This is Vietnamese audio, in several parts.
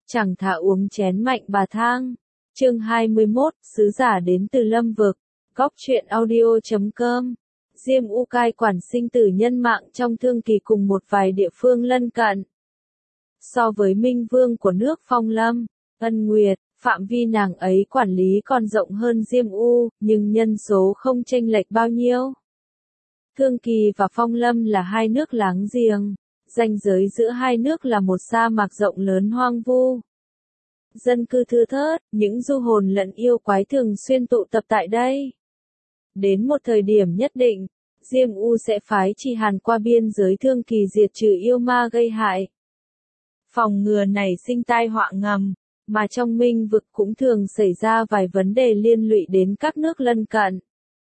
Chẳng thà uống chén mạnh bà thang. Chương 21, sứ giả đến từ Lâm vực. Góc truyện audio.com. Diêm U cai quản sinh tử nhân mạng trong Thương Kỳ cùng một vài địa phương lân cận. So với Minh Vương của nước Phong Lâm, Ân Nguyệt, phạm vi nàng ấy quản lý còn rộng hơn Diêm U, nhưng nhân số không chênh lệch bao nhiêu. Thương Kỳ và Phong Lâm là hai nước láng giềng, ranh giới giữa hai nước là một sa mạc rộng lớn hoang vu. Dân cư thưa thớt, những du hồn lẫn yêu quái thường xuyên tụ tập tại đây. Đến một thời điểm nhất định, Diêm U sẽ phái Trì Hàn qua biên giới Thương Kỳ diệt trừ yêu ma gây hại. Phòng ngừa nảy sinh tai họa ngầm, mà trong Minh vực cũng thường xảy ra vài vấn đề liên lụy đến các nước lân cận.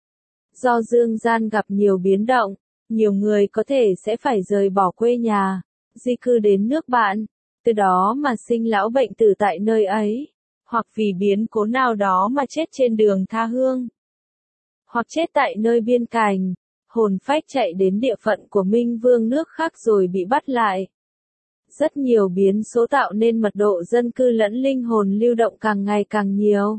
Do dương gian gặp nhiều biến động, nhiều người có thể sẽ phải rời bỏ quê nhà, di cư đến nước bạn, từ đó mà sinh lão bệnh tử tại nơi ấy, hoặc vì biến cố nào đó mà chết trên đường tha hương, hoặc chết tại nơi biên cảnh, hồn phách chạy đến địa phận của Minh Vương nước khác rồi bị bắt lại. Rất nhiều biến số tạo nên mật độ dân cư lẫn linh hồn lưu động càng ngày càng nhiều.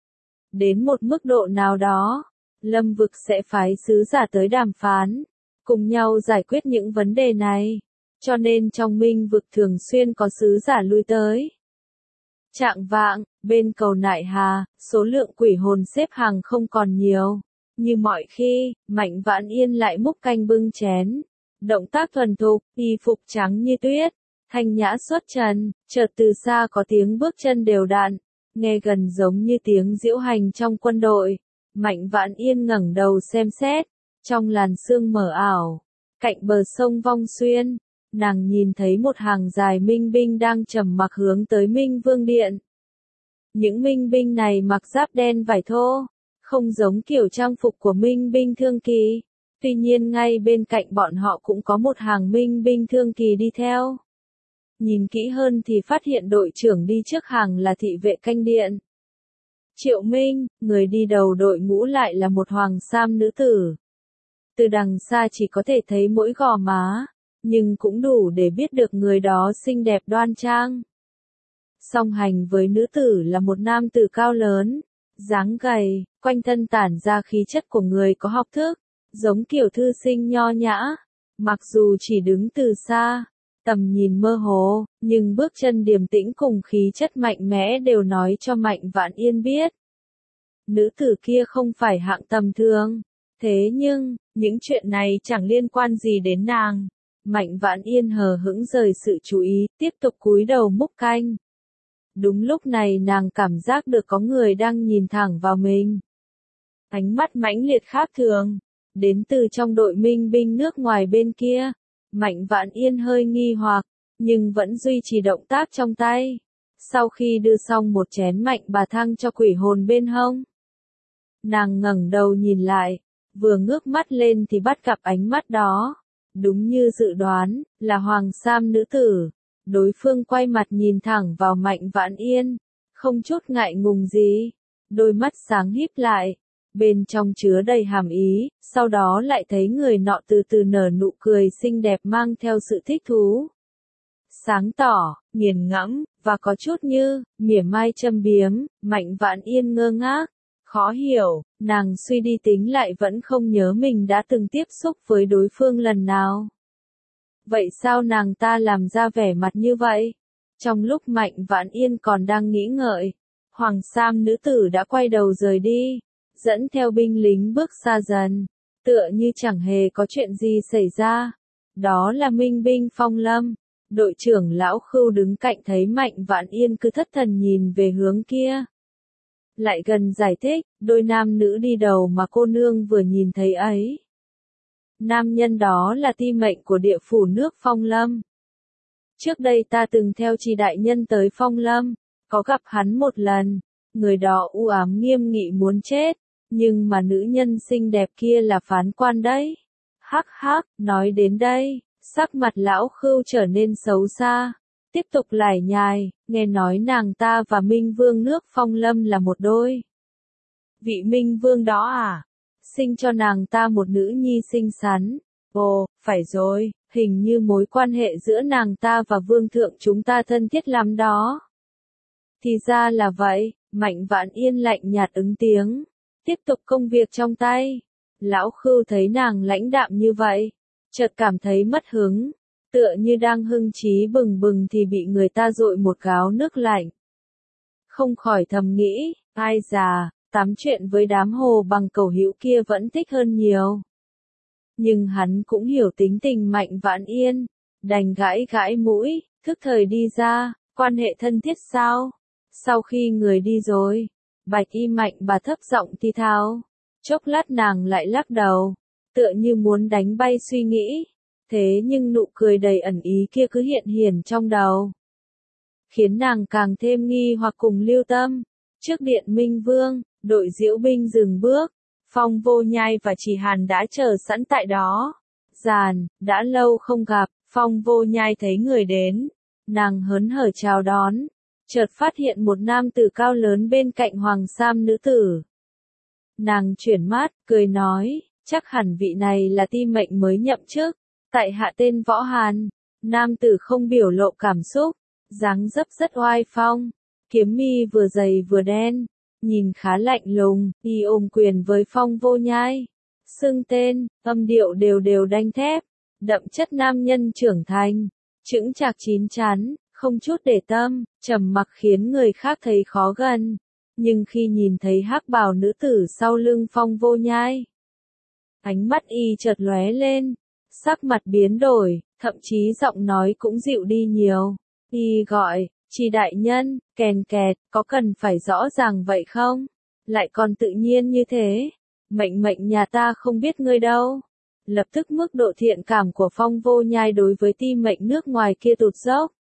Đến một mức độ nào đó, Lâm vực sẽ phái sứ giả tới đàm phán, cùng nhau giải quyết những vấn đề này, cho nên trong Minh vực thường xuyên có sứ giả lui tới. Chạng vạng, bên cầu Nại Hà, số lượng quỷ hồn xếp hàng không còn nhiều. Như mọi khi, Mạnh Vãn Yên lại múc canh bưng chén. Động tác thuần thục, y phục trắng như tuyết, thanh nhã xuất trần, chợt từ xa có tiếng bước chân đều đặn, nghe gần giống như tiếng diễu hành trong quân đội. Mạnh Vãn Yên ngẩng đầu xem xét, trong làn sương mờ ảo, cạnh bờ sông Vong Xuyên, nàng nhìn thấy một hàng dài minh binh đang trầm mặc hướng tới Minh Vương Điện. Những minh binh này mặc giáp đen vải thô, không giống kiểu trang phục của minh binh Thương Kỳ. Tuy nhiên ngay bên cạnh bọn họ cũng có một hàng minh binh Thương Kỳ đi theo. Nhìn kỹ hơn thì phát hiện đội trưởng đi trước hàng là thị vệ canh điện. Triệu Minh, người đi đầu đội ngũ lại là một hoàng sam nữ tử. Từ đằng xa chỉ có thể thấy mỗi gò má, nhưng cũng đủ để biết được người đó xinh đẹp đoan trang. Song hành với nữ tử là một nam tử cao lớn, dáng gầy, quanh thân tản ra khí chất của người có học thức, giống kiểu thư sinh nho nhã. Mặc dù chỉ đứng từ xa, tầm nhìn mơ hồ, nhưng bước chân điềm tĩnh cùng khí chất mạnh mẽ đều nói cho Mạnh Vãn Yên biết. Nữ tử kia không phải hạng tầm thường. Thế nhưng, những chuyện này chẳng liên quan gì đến nàng. Mạnh Vãn Yên hờ hững rời sự chú ý, tiếp tục cúi đầu múc canh. Đúng lúc này nàng cảm giác được có người đang nhìn thẳng vào mình. Ánh mắt mãnh liệt khác thường, đến từ trong đội minh binh nước ngoài bên kia. Mạnh Vãn Yên hơi nghi hoặc, nhưng vẫn duy trì động tác trong tay. Sau khi đưa xong một chén mạnh bà thang cho quỷ hồn bên hông, nàng ngẩng đầu nhìn lại, vừa ngước mắt lên thì bắt gặp ánh mắt đó. Đúng như dự đoán, là hoàng sam nữ tử. Đối phương quay mặt nhìn thẳng vào Mạnh Vãn Yên, không chút ngại ngùng gì. Đôi mắt sáng híp lại, bên trong chứa đầy hàm ý, sau đó lại thấy người nọ từ từ nở nụ cười xinh đẹp mang theo sự thích thú. Sáng tỏ, nghiền ngẫm, và có chút như, mỉa mai châm biếm. Mạnh Vãn Yên ngơ ngác, khó hiểu, nàng suy đi tính lại vẫn không nhớ mình đã từng tiếp xúc với đối phương lần nào. Vậy sao nàng ta làm ra vẻ mặt như vậy? Trong lúc Mạnh Vãn Yên còn đang nghĩ ngợi, hoàng sam nữ tử đã quay đầu rời đi, dẫn theo binh lính bước xa dần, tựa như chẳng hề có chuyện gì xảy ra. Đó là minh binh Phong Lâm. Đội trưởng Lão Khưu đứng cạnh thấy Mạnh Vãn Yên cứ thất thần nhìn về hướng kia. Lại gần giải thích, đôi nam nữ đi đầu mà cô nương vừa nhìn thấy ấy. Nam nhân đó là ti mệnh của địa phủ nước Phong Lâm. Trước đây ta từng theo Trì đại nhân tới Phong Lâm, có gặp hắn một lần. Người đó u ám nghiêm nghị muốn chết, nhưng mà nữ nhân xinh đẹp kia là phán quan đấy. Hắc hắc, nói đến đây, sắc mặt Lão Khưu trở nên xấu xa. Tiếp tục lải nhải, nghe nói nàng ta và Minh Vương nước Phong Lâm là một đôi. Vị Minh Vương đó à? Sinh cho nàng ta một nữ nhi xinh xắn. Ồ, phải rồi, hình như mối quan hệ giữa nàng ta và vương thượng chúng ta thân thiết lắm đó. Thì ra là vậy, Mạnh Vãn Yên lạnh nhạt ứng tiếng. Tiếp tục công việc trong tay. Lão Khưu thấy nàng lãnh đạm như vậy, chợt cảm thấy mất hứng. Tựa như đang hưng trí bừng bừng thì bị người ta dội một gáo nước lạnh. Không khỏi thầm nghĩ, ai già, tám chuyện với đám hồ bằng cầu hữu kia vẫn thích hơn nhiều. Nhưng hắn cũng hiểu tính tình Mạnh Vãn Yên, đành gãi gãi mũi, thức thời đi ra, quan hệ thân thiết sao? Sau khi người đi rồi, Bạch Y Mạnh bà thấp giọng thi thào. Chốc lát nàng lại lắc đầu, tựa như muốn đánh bay suy nghĩ. Thế nhưng nụ cười đầy ẩn ý kia cứ hiện hiển trong đầu, khiến nàng càng thêm nghi hoặc cùng lưu tâm. Trước điện Minh Vương, đội diễu binh dừng bước, Phong Vô Nhai và Trì Hàn đã chờ sẵn tại đó. Giàn, đã lâu không gặp, Phong Vô Nhai thấy người đến, nàng hớn hở chào đón, chợt phát hiện một nam tử cao lớn bên cạnh hoàng sam nữ tử. Nàng chuyển mắt, cười nói, chắc hẳn vị này là ti mệnh mới nhậm chức, tại hạ tên Võ Hàn. Nam tử không biểu lộ cảm xúc, dáng dấp rất oai phong, kiếm mi vừa dày vừa đen, nhìn khá lạnh lùng, y ôm quyền với Phong Vô Nhai. Xưng tên, âm điệu đều đều đanh thép, đậm chất nam nhân trưởng thành, chững chạc chín chắn, không chút để tâm, trầm mặc khiến người khác thấy khó gần. Nhưng khi nhìn thấy hắc bào nữ tử sau lưng Phong Vô Nhai, ánh mắt y chợt lóe lên, sắc mặt biến đổi, thậm chí giọng nói cũng dịu đi nhiều. Y gọi, Trì đại nhân, kèn kẹt, có cần phải rõ ràng vậy không? Lại còn tự nhiên như thế. Mệnh mệnh nhà ta không biết ngươi đâu. Lập tức mức độ thiện cảm của Phong Vô Nhai đối với ti mệnh nước ngoài kia tụt dốc.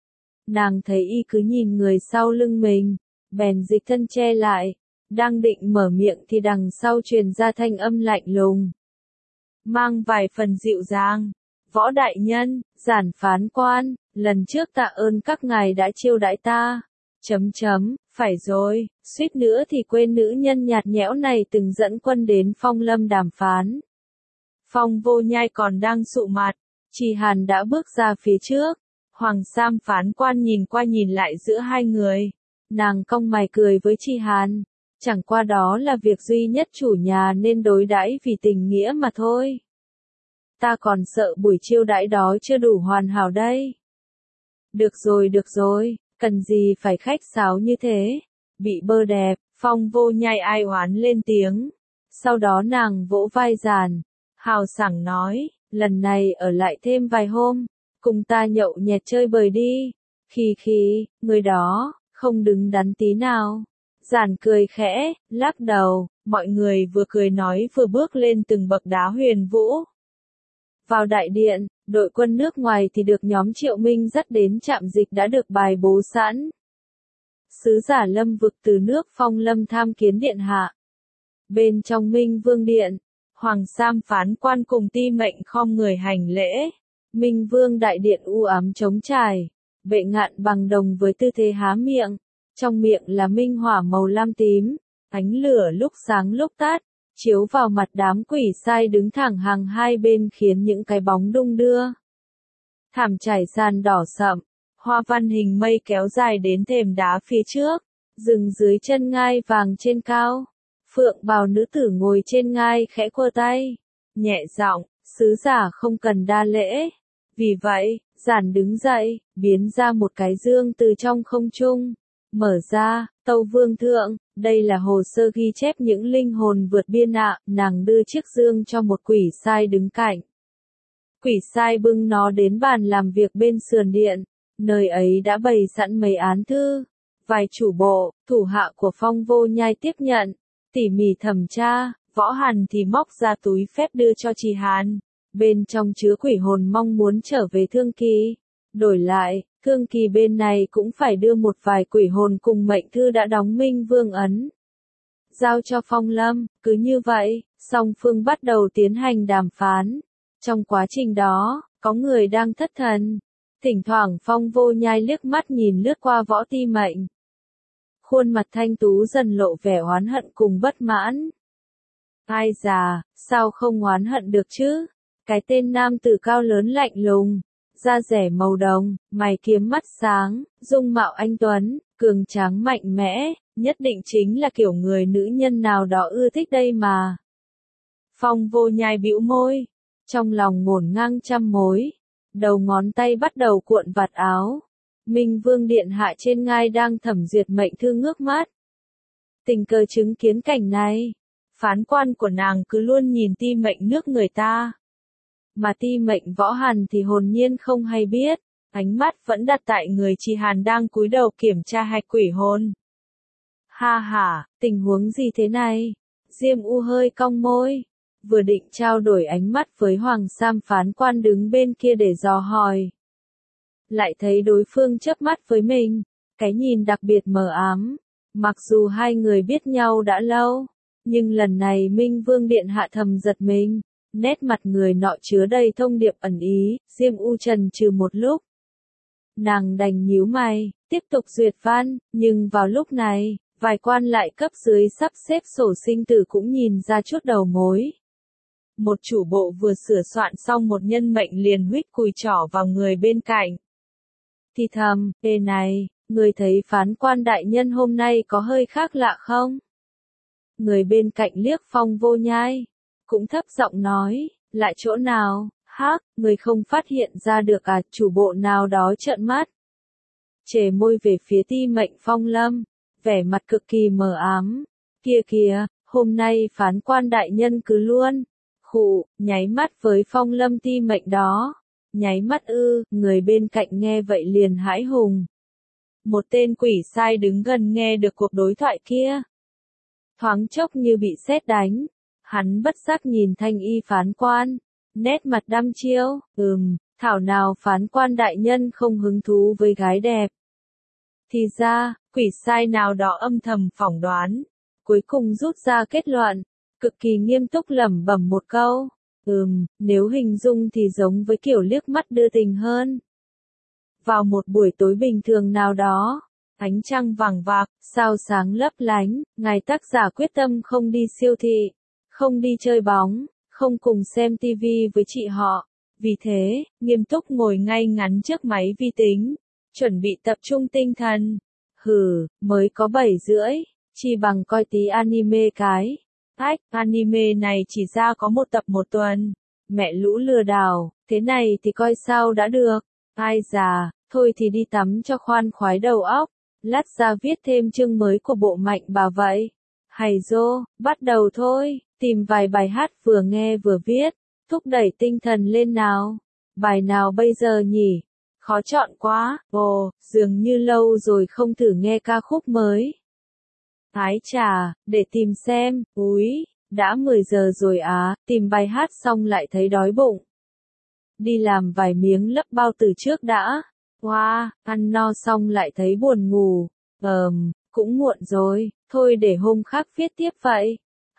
Nàng thấy y cứ nhìn người sau lưng mình, bèn dịch thân che lại, đang định mở miệng thì đằng sau truyền ra thanh âm lạnh lùng, mang vài phần dịu dàng. Võ đại nhân, giản phán quan, lần trước tạ ơn các ngài đã chiêu đãi ta. Phải rồi, suýt nữa thì quên nữ nhân nhạt nhẽo này từng dẫn quân đến Phong Lâm đàm phán. Phong Vô Nhai còn đang sụ mặt, Trì Hàn đã bước ra phía trước. Hoàng sam phán quan nhìn qua nhìn lại giữa hai người. Nàng cong mày cười với Trì Hàn. Chẳng qua đó là việc duy nhất chủ nhà nên đối đãi vì tình nghĩa mà thôi. Ta còn sợ buổi chiêu đãi đó chưa đủ hoàn hảo đây. Được rồi, cần gì phải khách sáo như thế. Bị bơ đẹp, Phong Vô Nhai ai oán lên tiếng. Sau đó nàng vỗ vai Giàn, hào sảng nói, lần này ở lại thêm vài hôm, cùng ta nhậu nhẹt chơi bời đi. Người đó, không đứng đắn tí nào. Giàn cười khẽ, lắc đầu, mọi người vừa cười nói vừa bước lên từng bậc đá huyền vũ. Vào đại điện, đội quân nước ngoài thì được nhóm Triệu Minh dắt đến trạm dịch đã được bài bố sẵn. Sứ giả Lâm Vực từ nước Phong Lâm tham kiến điện hạ. Bên trong Minh Vương điện, Hoàng sam phán quan cùng ti mệnh khom người hành lễ. Minh Vương đại điện u ám trống trải, bệ ngạn bằng đồng với tư thế há miệng. Trong miệng là minh hỏa màu lam tím, ánh lửa lúc sáng lúc tắt, chiếu vào mặt đám quỷ sai đứng thẳng hàng hai bên khiến những cái bóng đung đưa. Thảm trải sàn đỏ sậm, hoa văn hình mây kéo dài đến thềm đá phía trước, rừng dưới chân ngai vàng trên cao. Phượng bào nữ tử ngồi trên ngai khẽ quơ tay, nhẹ giọng, sứ giả không cần đa lễ. Vì vậy, Giản đứng dậy, biến ra một cái dương từ trong không trung. Mở ra, tâu vương thượng, đây là hồ sơ ghi chép những linh hồn vượt biên ạ. Nàng đưa chiếc dương cho một quỷ sai đứng cạnh. Quỷ sai bưng nó đến bàn làm việc bên sườn điện, nơi ấy đã bày sẵn mấy án thư. Vài chủ bộ, thủ hạ của Phong Vô Nhai tiếp nhận, tỉ mỉ thẩm tra. Võ Hàn thì móc ra túi phép đưa cho Trì Hàn. Bên trong chứa quỷ hồn mong muốn trở về Thương Kỳ. Đổi lại, Thương Kỳ bên này cũng phải đưa một vài quỷ hồn cùng mệnh thư đã đóng Minh Vương ấn. Giao cho Phong Lâm, cứ như vậy, song phương bắt đầu tiến hành đàm phán. Trong quá trình đó, có người đang thất thần. Thỉnh thoảng Phong Vô Nhai liếc mắt nhìn lướt qua Võ Ti Mệnh. Khuôn mặt thanh tú dần lộ vẻ oán hận cùng bất mãn. Ai già, sao không oán hận được chứ? Cái tên nam tử cao lớn lạnh lùng, da rẻ màu đồng, mày kiếm mắt sáng, dung mạo anh tuấn, cường tráng mạnh mẽ, nhất định chính là kiểu người nữ nhân nào đó ưa thích đây mà. Phong Vô Nhai bĩu môi, trong lòng ngổn ngang trăm mối, đầu ngón tay bắt đầu cuộn vạt áo. Minh Vương điện hạ trên ngai đang thẩm duyệt mệnh thư ngước mắt. Tình cờ chứng kiến cảnh này, phán quan của nàng cứ luôn nhìn ti mệnh nước người ta. Mà ti mệnh Võ Hàn thì hồn nhiên không hay biết, ánh mắt vẫn đặt tại người Trì Hàn đang cúi đầu kiểm tra hạch quỷ hồn. Ha ha, tình huống gì thế này? Diêm U hơi cong môi, vừa định trao đổi ánh mắt với Hoàng Sam phán quan đứng bên kia để dò hỏi. Lại thấy đối phương chớp mắt với mình, cái nhìn đặc biệt mờ ám. Mặc dù hai người biết nhau đã lâu, nhưng lần này Minh Vương điện hạ thầm giật mình, nét mặt người nọ chứa đầy thông điệp ẩn ý. Diêm U chần chừ một lúc, nàng đành nhíu mày, tiếp tục duyệt văn, nhưng vào lúc này, vài quan lại cấp dưới sắp xếp sổ sinh tử cũng nhìn ra chút đầu mối. Một chủ bộ vừa sửa soạn xong một nhân mệnh liền huýt cùi trỏ vào người bên cạnh. Thì thầm, ê này, người thấy phán quan đại nhân hôm nay có hơi khác lạ không? Người bên cạnh liếc Phong Vô Nhai, cũng thấp giọng nói, lại chỗ nào, hắc, người không phát hiện ra được à? Chủ bộ nào đó trợn mắt, chề môi về phía ti mệnh Phong Lâm, vẻ mặt cực kỳ mờ ám. Kia kìa, hôm nay phán quan đại nhân cứ luôn, khụ, nháy mắt với Phong Lâm ti mệnh đó. Nháy mắt ư? Người bên cạnh nghe vậy liền hãi hùng. Một tên quỷ sai đứng gần nghe được cuộc đối thoại kia, thoáng chốc như bị sét đánh, hắn bất giác nhìn thanh y phán quan, nét mặt đăm chiêu, thảo nào phán quan đại nhân không hứng thú với gái đẹp. Thì ra, quỷ sai nào đó âm thầm phỏng đoán, cuối cùng rút ra kết luận, cực kỳ nghiêm túc lẩm bẩm một câu, nếu hình dung thì giống với kiểu liếc mắt đưa tình hơn. Vào một buổi tối bình thường nào đó, ánh trăng vàng vạc, sao sáng lấp lánh, ngài tác giả quyết tâm không đi siêu thị, không đi chơi bóng, không cùng xem tivi với chị họ. Vì thế, nghiêm túc ngồi ngay ngắn trước máy vi tính, chuẩn bị tập trung tinh thần. Mới có 7:30, chi bằng coi tí anime cái. Anime này chỉ ra có một tập một tuần. Mẹ lũ lừa đảo, thế này thì coi sao đã được. Ai già, thôi thì đi tắm cho khoan khoái đầu óc. Lát ra viết thêm chương mới của bộ Mạnh Bà vậy. Hay dô, bắt đầu thôi, tìm vài bài hát vừa nghe vừa viết, thúc đẩy tinh thần lên nào. Bài nào bây giờ nhỉ? Khó chọn quá, dường như lâu rồi không thử nghe ca khúc mới. Ái chà, để tìm xem, đã 10 giờ rồi á, tìm bài hát xong lại thấy đói bụng. Đi làm vài miếng lấp bao từ trước đã. Ăn no xong lại thấy buồn ngủ. Cũng muộn rồi, thôi để hôm khác viết tiếp vậy.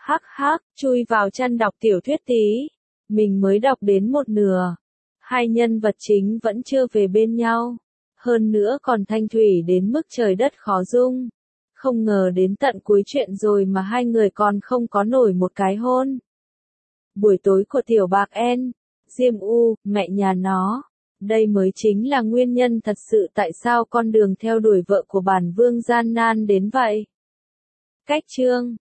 Chui vào chăn đọc tiểu thuyết tí. Mình mới đọc đến một nửa. Hai nhân vật chính vẫn chưa về bên nhau. Hơn nữa còn thanh thủy đến mức trời đất khó dung. Không ngờ đến tận cuối chuyện rồi mà hai người còn không có nổi một cái hôn. Buổi tối của tiểu bạc En, Diêm U, mẹ nhà nó. Đây mới chính là nguyên nhân thật sự tại sao con đường theo đuổi vợ của bản vương gian nan đến vậy. Cách chương